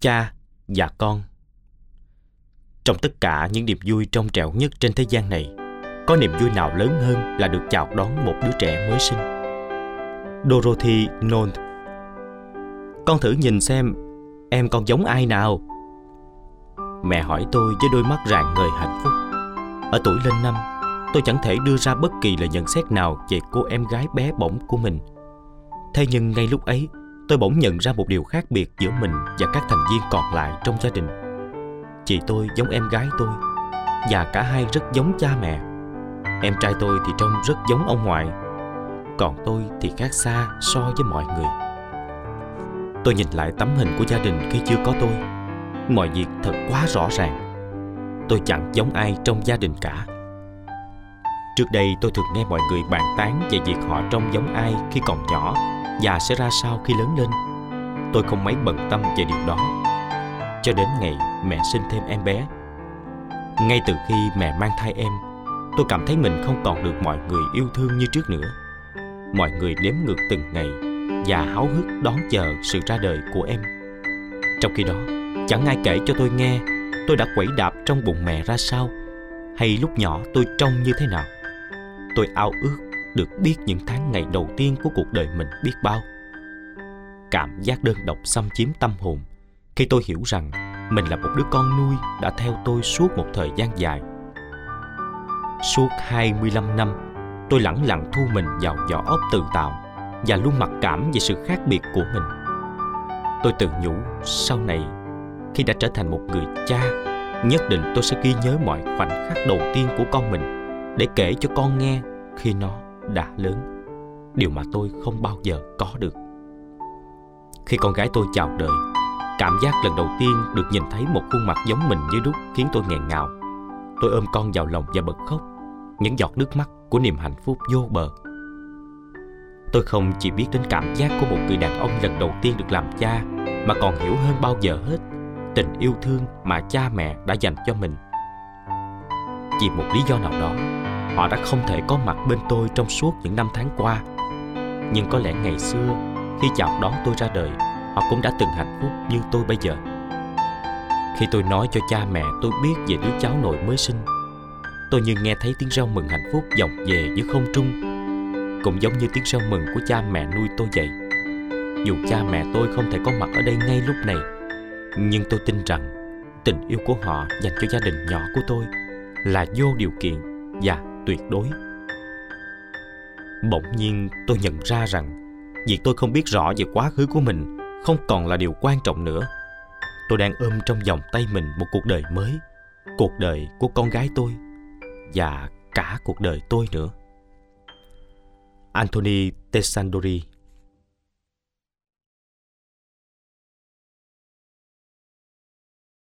cha và con. Trong tất cả những niềm vui trong trẻo nhất trên thế gian này, có niềm vui nào lớn hơn là được chào đón một đứa trẻ mới sinh? Dorothy Knoll. Con thử nhìn xem em con giống ai nào? Mẹ hỏi tôi với đôi mắt rạng ngời hạnh phúc. Ở tuổi lên năm, tôi chẳng thể đưa ra bất kỳ lời nhận xét nào về cô em gái bé bỏng của mình. Thế nhưng ngay lúc ấy, tôi bỗng nhận ra một điều khác biệt giữa mình và các thành viên còn lại trong gia đình. Chị tôi giống em gái tôi, và cả hai rất giống cha mẹ. Em trai tôi thì trông rất giống ông ngoại, còn tôi thì khác xa so với mọi người. Tôi nhìn lại tấm hình của gia đình khi chưa có tôi. Mọi việc thật quá rõ ràng. Tôi chẳng giống ai trong gia đình cả. Trước đây tôi thường nghe mọi người bàn tán về việc họ trông giống ai khi còn nhỏ và sẽ ra sao khi lớn lên. Tôi không mấy bận tâm về điều đó, cho đến ngày mẹ sinh thêm em bé. Ngay từ khi mẹ mang thai em, tôi cảm thấy mình không còn được mọi người yêu thương như trước nữa. Mọi người đếm ngược từng ngày và háo hức đón chờ sự ra đời của em. Trong khi đó, chẳng ai kể cho tôi nghe tôi đã quẩy đạp trong bụng mẹ ra sao, hay lúc nhỏ tôi trông như thế nào. Tôi ao ước được biết những tháng ngày đầu tiên của cuộc đời mình biết bao. Cảm giác đơn độc xâm chiếm tâm hồn khi tôi hiểu rằng mình là một đứa con nuôi đã theo tôi suốt một thời gian dài. Suốt 25 năm, tôi lẳng lặng thu mình vào vỏ ốc tự tạo và luôn mặc cảm về sự khác biệt của mình. Tôi tự nhủ sau này, khi đã trở thành một người cha, nhất định tôi sẽ ghi nhớ mọi khoảnh khắc đầu tiên của con mình để kể cho con nghe khi nó đã lớn. Điều mà tôi không bao giờ có được. Khi con gái tôi chào đời, cảm giác lần đầu tiên được nhìn thấy một khuôn mặt giống mình như đúc khiến tôi nghẹn ngào. Tôi ôm con vào lòng và bật khóc, những giọt nước mắt của niềm hạnh phúc vô bờ. Tôi không chỉ biết đến cảm giác của một người đàn ông lần đầu tiên được làm cha, mà còn hiểu hơn bao giờ hết tình yêu thương mà cha mẹ đã dành cho mình. Vì một lý do nào đó, họ đã không thể có mặt bên tôi trong suốt những năm tháng qua. Nhưng có lẽ ngày xưa, khi chào đón tôi ra đời, họ cũng đã từng hạnh phúc như tôi bây giờ. Khi tôi nói cho cha mẹ tôi biết về đứa cháu nội mới sinh, tôi như nghe thấy tiếng reo mừng hạnh phúc vọng về giữa không trung, cũng giống như tiếng reo mừng của cha mẹ nuôi tôi vậy. Dù cha mẹ tôi không thể có mặt ở đây ngay lúc này, nhưng tôi tin rằng tình yêu của họ dành cho gia đình nhỏ của tôi là vô điều kiện và tuyệt đối. Bỗng nhiên tôi nhận ra rằng việc tôi không biết rõ về quá khứ của mình không còn là điều quan trọng nữa. Tôi đang ôm trong vòng tay mình một cuộc đời mới, cuộc đời của con gái tôi và cả cuộc đời tôi nữa. Anthony Tesandori.